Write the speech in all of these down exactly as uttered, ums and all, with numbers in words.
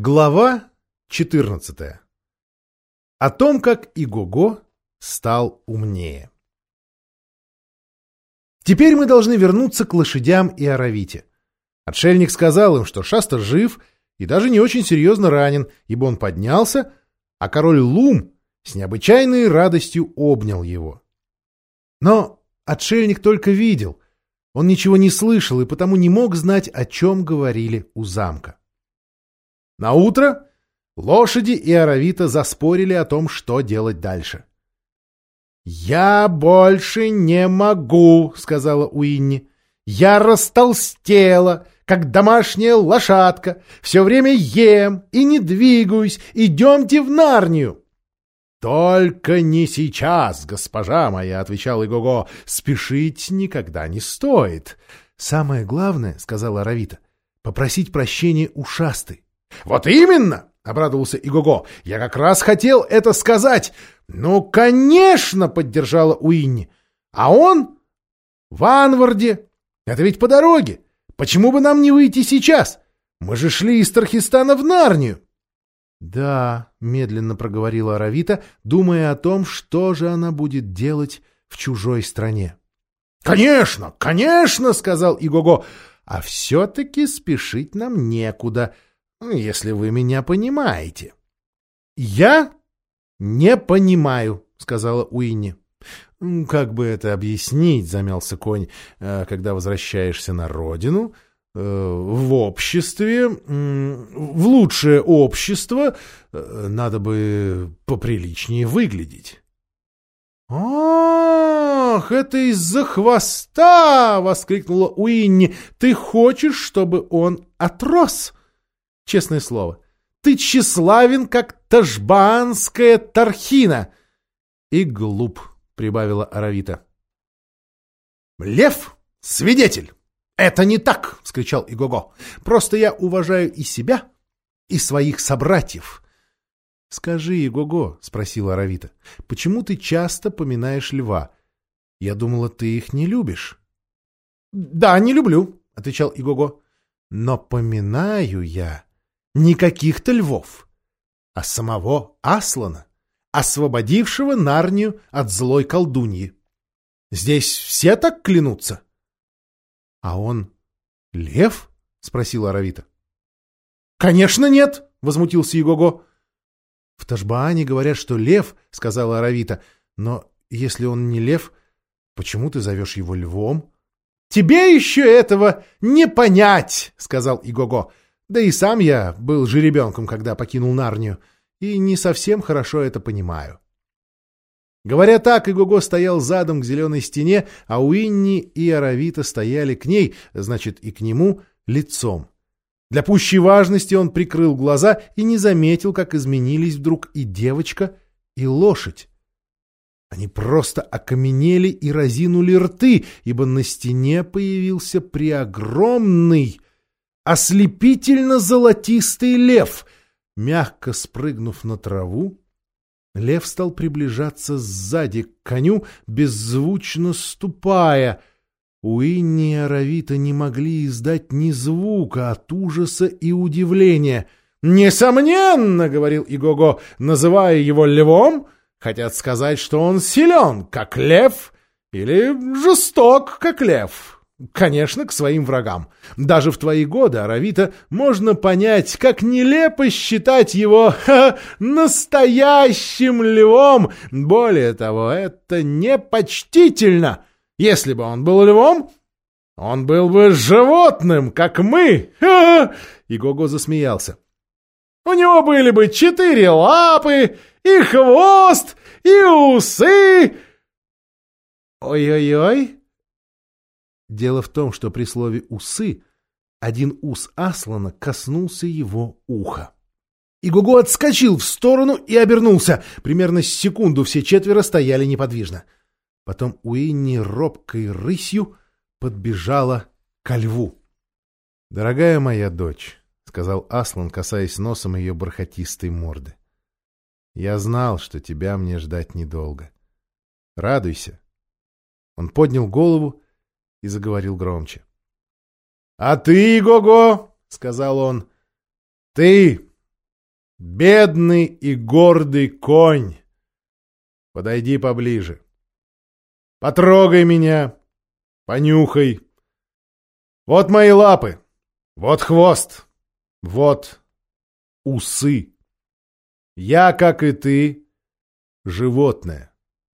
Глава четырнадцатая. О том, как Игого стал умнее. Теперь мы должны вернуться к лошадям и Аравите. Отшельник сказал им, что Шаста жив и даже не очень серьезно ранен, ибо он поднялся, а король Лум с необычайной радостью обнял его. Но отшельник только видел, он ничего не слышал и потому не мог знать, о чем говорили у замка. Наутро лошади и Аравита заспорили о том, что делать дальше. «Я больше не могу», — сказала Уинни. «Я растолстела, как домашняя лошадка. Все время ем и не двигаюсь. Идемте в Нарнию». «Только не сейчас, госпожа моя», — отвечал Игого. «Спешить никогда не стоит». «Самое главное, — сказала Аравита, — попросить прощения у Шасты». «Вот именно!» — обрадовался Игого. «Я как раз хотел это сказать!» «Ну, конечно!» — поддержала Уинни. «А он в Анварде. Это ведь по дороге. Почему бы нам не выйти сейчас? Мы же шли из Тархистана в Нарнию!» «Да», — медленно проговорила Аравита, думая о том, что же она будет делать в чужой стране. «Конечно, конечно!» — сказал Игого. «А все-таки спешить нам некуда, если вы меня понимаете». «Я не понимаю», — сказала Уинни. «Как бы это объяснить?» — замялся конь. «Когда возвращаешься на родину, в обществе, в лучшее общество, надо бы поприличнее выглядеть». «Ах, это из-за хвоста!» — воскликнула Уинни. «Ты хочешь, чтобы он отрос? Честное слово, ты тщеславен, как ташбаанская тархина!» «И глуп», — прибавила Аравита. «Лев — свидетель! Это не так!» — вскричал Игого. «Просто я уважаю и себя, и своих собратьев». «Скажи, Игого, — спросила Аравита, — почему ты часто поминаешь льва? Я думала, ты их не любишь». «Да, не люблю», — отвечал Игого. «Но поминаю я не каких-то львов, а самого Аслана, освободившего Нарнию от злой колдуньи. Здесь все так клянутся». «А он лев?» — спросила Аравита. «Конечно нет!» — возмутился Игого. «В Ташбаане говорят, что лев, — сказала Аравита, — но если он не лев, почему ты зовешь его львом?» «Тебе еще этого не понять!» — сказал Игого. «Да и сам я был жеребенком, когда покинул Нарнию, и не совсем хорошо это понимаю». Говоря так, Игого стоял задом к зеленой стене, а Уинни и Аравита стояли к ней, значит, и к нему, лицом. Для пущей важности он прикрыл глаза и не заметил, как изменились вдруг и девочка, и лошадь. Они просто окаменели и разинули рты, ибо на стене появился преогромный, ослепительно-золотистый лев. Мягко спрыгнув на траву, лев стал приближаться сзади к коню, беззвучно ступая. Уинни и Аравита не могли издать ни звука от ужаса и удивления. «Несомненно, — говорил Игого, — называя его львом, хотят сказать, что он силен, как лев, или жесток, как лев. Конечно, к своим врагам. Даже в твои годы, Аравита, можно понять, как нелепо считать его ха, настоящим львом. Более того, это непочтительно. Если бы он был львом, он был бы животным, как мы!» Игого засмеялся. «У него были бы четыре лапы, и хвост, и усы!» «Ой-ой-ой!» Дело в том, что при слове «усы» один ус Аслана коснулся его уха. Игого отскочил в сторону и обернулся. Примерно с секунду все четверо стояли неподвижно. Потом Уинни робкой рысью подбежала ко льву. «Дорогая моя дочь», — сказал Аслан, касаясь носом ее бархатистой морды, — «я знал, что тебя мне ждать недолго. Радуйся». Он поднял голову и заговорил громче. «А ты, Игого, — сказал он, — ты Бедный и гордый конь! Подойди поближе. Потрогай меня, понюхай. Вот мои лапы, вот хвост, вот усы. Я, как и ты, животное.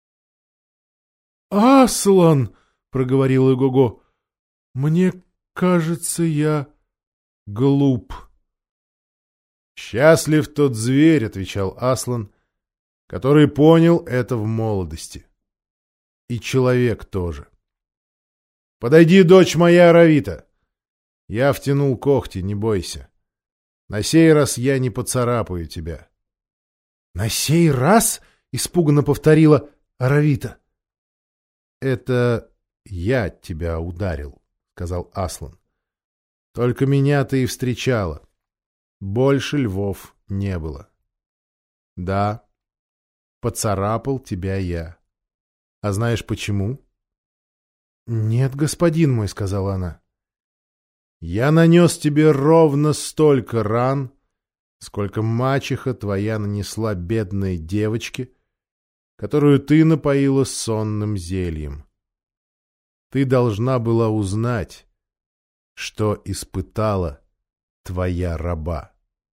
«Аслан!» — проговорил Игого. «Мне кажется, я глуп». «Счастлив тот зверь», — отвечал Аслан, — «который понял это в молодости. И человек тоже. Подойди, дочь моя, Аравита. Я втянул когти, не бойся. На сей раз я не поцарапаю тебя». «На сей раз?» — испуганно повторила Аравита. «Это я тебя ударил», — сказал Аслан. «Только меня ты и встречала. Больше львов не было. Да, поцарапал тебя я. А знаешь почему?» «Нет, господин мой», — сказала она. «Я нанес тебе ровно столько ран, сколько мачеха твоя нанесла бедной девочке, которую ты напоила сонным зельем. Ты должна была узнать, что испытала твоя раба».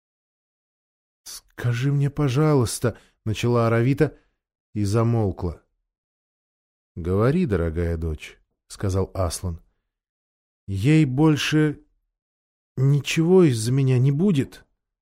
«Скажи мне, пожалуйста», — начала Аравита и замолкла. «Говори, дорогая дочь», — сказал Аслан. «Ей больше ничего из-за меня не будет?»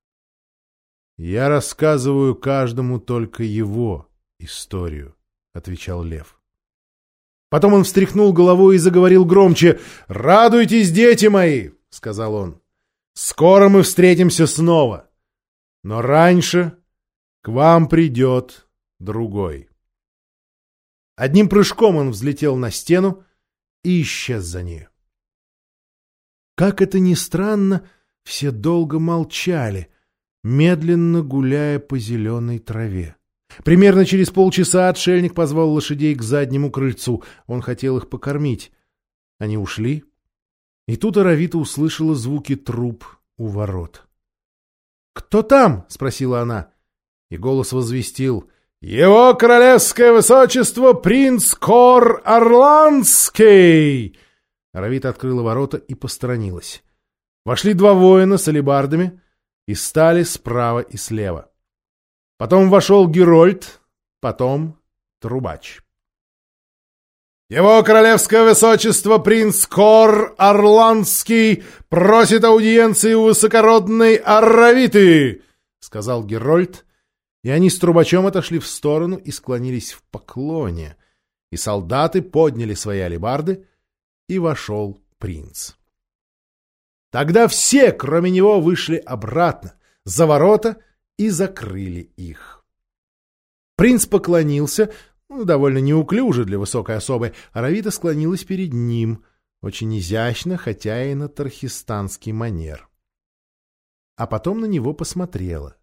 «Я рассказываю каждому только его историю», — отвечал лев. Потом он встряхнул головой и заговорил громче. «Радуйтесь, дети мои!» — сказал он. «Скоро мы встретимся снова. Но раньше к вам придет другой». Одним прыжком он взлетел на стену и исчез за нею. Как это ни странно, все долго молчали, медленно гуляя по зеленой траве. Примерно через полчаса отшельник позвал лошадей к заднему крыльцу. Он хотел их покормить. Они ушли, и тут Аравита услышала звуки труп у ворот. «Кто там?» — спросила она, и голос возвестил: «Его королевское высочество принц Кор Орландский!» Аравита открыла ворота и посторонилась. Вошли два воина с алебардами и стали справа и слева. Потом вошел Герольд, потом трубач. «Его королевское высочество принц Кор Орландский просит аудиенции у высокородной Аравиты!» — сказал Герольд, и они с трубачом отошли в сторону и склонились в поклоне, и солдаты подняли свои алебарды, и вошел принц. Тогда все, кроме него, вышли обратно, за ворота, и закрыли их. Принц поклонился, ну, довольно неуклюже для высокой особы. Аравита склонилась перед ним, очень изящно, хотя и на тархистанский манер. А потом на него посмотрела.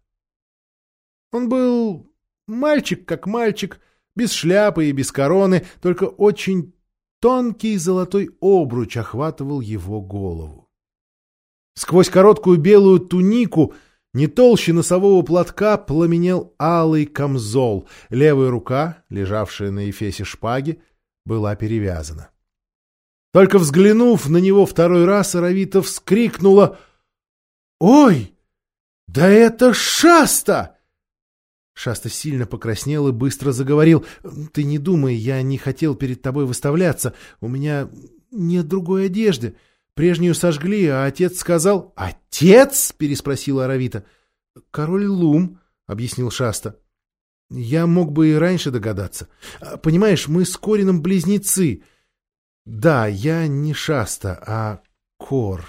Он был мальчик как мальчик, без шляпы и без короны, только очень тонкий золотой обруч охватывал его голову. Сквозь короткую белую тунику не толще носового платка пламенел алый камзол. Левая рука, лежавшая на эфесе шпаги, была перевязана. Только взглянув на него второй раз, Аравита вскрикнула: «Ой, да это Шаста!» Шаста сильно покраснел и быстро заговорил: «Ты не думай, я не хотел перед тобой выставляться. У меня нет другой одежды. Прежнюю сожгли, а отец сказал...» «Отец?» — переспросила Аравита. «Король Лум», — объяснил Шаста. «Я мог бы и раньше догадаться. Понимаешь, мы с Корином близнецы. Да, я не Шаста, а Кор».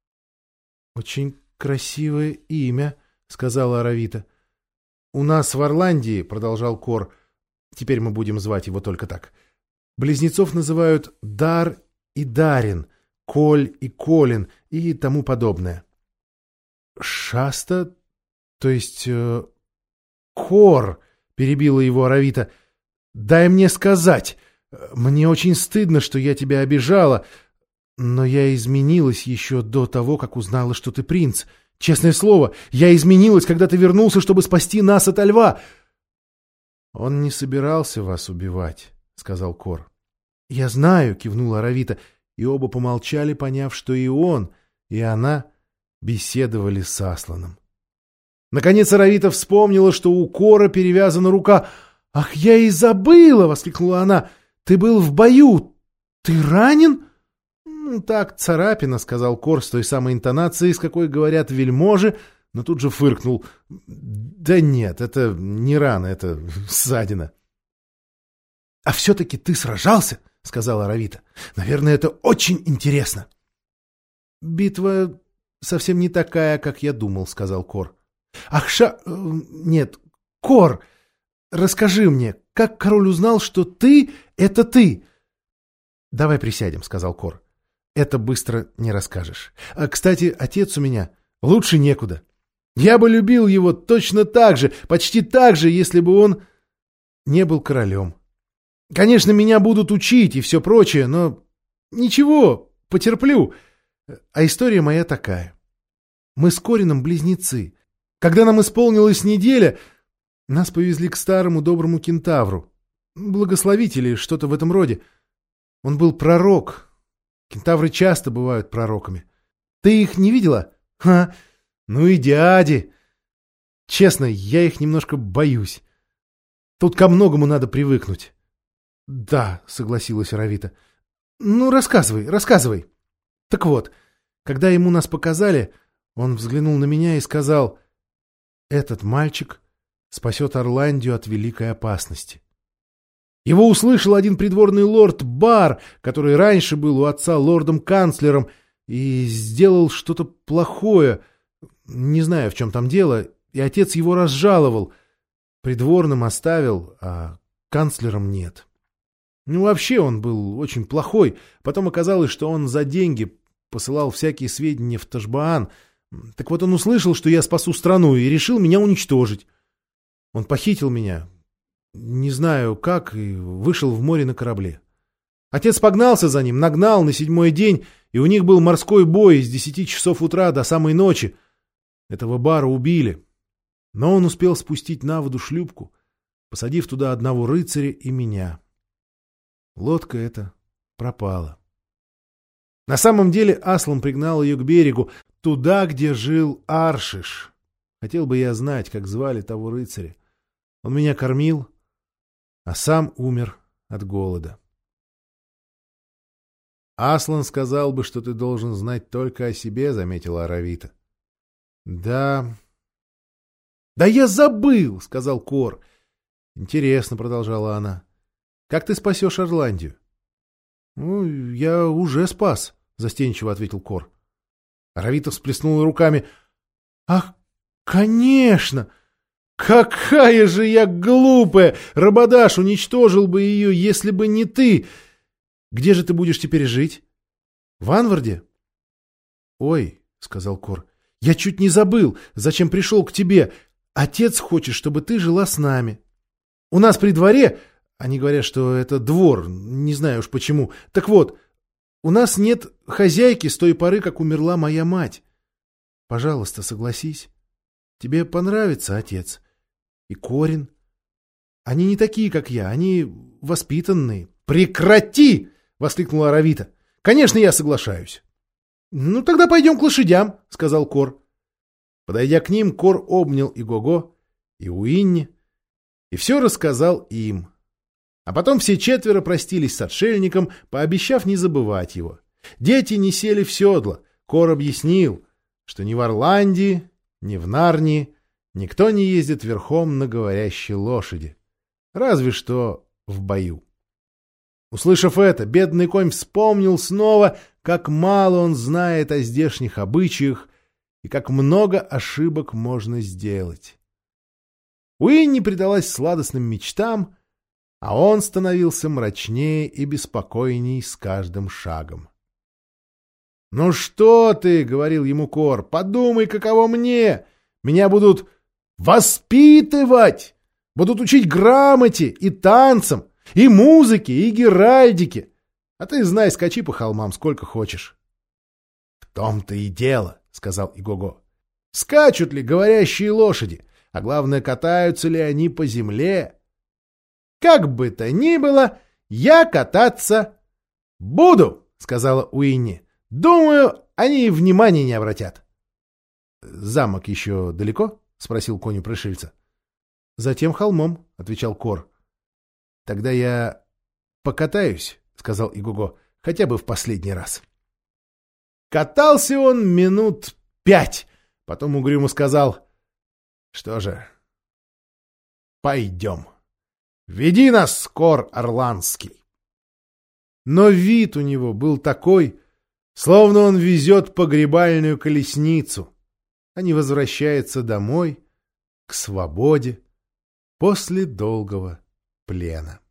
«Очень красивое имя», — сказала Аравита. «У нас в Орландии, — продолжал Кор, — теперь мы будем звать его только так, близнецов называют Дар и Дарин, Коль и Колин и тому подобное». «Шаста, то есть э, Кор», — перебила его Аравита, — «дай мне сказать. Мне очень стыдно, что я тебя обижала, но я изменилась еще до того, как узнала, что ты принц. Честное слово, я изменилась, когда ты вернулся, чтобы спасти нас от льва. — Он не собирался вас убивать, — сказал Кор. — Я знаю, — кивнула Аравита, и оба помолчали, поняв, что и он, и она беседовали с Асланом. Наконец Аравита вспомнила, что у Кора перевязана рука. — Ах, я и забыла! — воскликнула она. — Ты был в бою. Ты ранен? — Ну, так, царапина, — сказал Кор с той самой интонацией, с какой говорят вельможи, но тут же фыркнул. — Да нет, это не рана, это ссадина. — А все-таки ты сражался? — сказала Аравита. — Наверное, это очень интересно. — Битва совсем не такая, как я думал, — сказал Кор. — Ах, ша... Нет, Кор, расскажи мне, как король узнал, что ты — это ты? — Давай присядем, — сказал Кор. — Это быстро не расскажешь. А, кстати, отец у меня лучше некуда. Я бы любил его точно так же, почти так же, если бы он не был королем. Конечно, меня будут учить и все прочее, но ничего, потерплю. А история моя такая. Мы с Корином близнецы. Когда нам исполнилась неделя, нас повезли к старому доброму кентавру. Благословители, что-то в этом роде. Он был пророк. Кентавры часто бывают пророками. Ты их не видела? Ха! Ну и дяди. Честно, я их немножко боюсь. Тут ко многому надо привыкнуть. Да, согласилась Аравита. Ну, рассказывай, рассказывай. Так вот, когда ему нас показали, он взглянул на меня и сказал: «Этот мальчик спасет Орландию от великой опасности». Его услышал один придворный лорд Бар, который раньше был у отца лордом-канцлером, и сделал что-то плохое, не знаю, в чем там дело, и отец его разжаловал. Придворным оставил, а канцлером нет. Ну, вообще он был очень плохой. Потом оказалось, что он за деньги посылал всякие сведения в Ташбаан. Так вот он услышал, что я спасу страну, и решил меня уничтожить. Он похитил меня, не знаю как, и вышел в море на корабле. Отец погнался за ним, нагнал на седьмой день, и у них был морской бой с десяти часов утра до самой ночи. Этого Бара убили. Но он успел спустить на воду шлюпку, посадив туда одного рыцаря и меня. Лодка эта пропала. На самом деле Аслан пригнал ее к берегу, туда, где жил Аршиш. Хотел бы я знать, как звали того рыцаря. Он меня кормил, а сам умер от голода. Аслан сказал бы, что ты должен знать только о себе, — заметила Аравита. — Да... — Да я забыл, — сказал Кор. — Интересно, — продолжала она. — Как ты спасешь Орландию? — Ну, я уже спас, — застенчиво ответил Кор. Аравита всплеснула руками. — Ах, конечно! Какая же я глупая! Рабадаш уничтожил бы ее, если бы не ты! Где же ты будешь теперь жить? В Анварде? — Ой, — сказал Кор, — я чуть не забыл, зачем пришел к тебе. Отец хочет, чтобы ты жила с нами. У нас при дворе, они говорят, что это двор, не знаю уж почему. Так вот, у нас нет хозяйки с той поры, как умерла моя мать. Пожалуйста, согласись. Тебе понравится отец. И Корин. Они не такие, как я, они воспитанные. Прекрати! — воскликнула Аравита. — Конечно, я соглашаюсь. — Ну, тогда пойдем к лошадям, — сказал Кор. Подойдя к ним, Кор обнял Игого и Уинни и все рассказал им. А потом все четверо простились с отшельником, пообещав не забывать его. Дети не сели в седла. Кор объяснил, что ни в Орландии, ни в Нарнии никто не ездит верхом на говорящей лошади. Разве что в бою. Услышав это, бедный конь вспомнил снова, как мало он знает о здешних обычаях и как много ошибок можно сделать. Уинни предалась сладостным мечтам, а он становился мрачнее и беспокойней с каждым шагом. — Ну что ты, — говорил ему Кор, — подумай, каково мне. Меня будут воспитывать, будут учить грамоте и танцам, и музыке, и геральдике. А ты, знай, скачи по холмам сколько хочешь. — В том-то и дело, — сказал Игого. Скачут ли говорящие лошади? А главное, катаются ли они по земле? Как бы то ни было, я кататься буду, сказала Уинни. Думаю, они и внимания не обратят. Замок еще далеко? Спросил конь у пришельца. За тем холмом, отвечал Кор. Тогда я покатаюсь, сказал Игуго, хотя бы в последний раз. Катался он минут пять, потом угрюмо сказал: что же, пойдем. Веди нас, Кор Орландский. Но вид у него был такой, словно он везет погребальную колесницу, а не возвращается домой к свободе после долгого плена.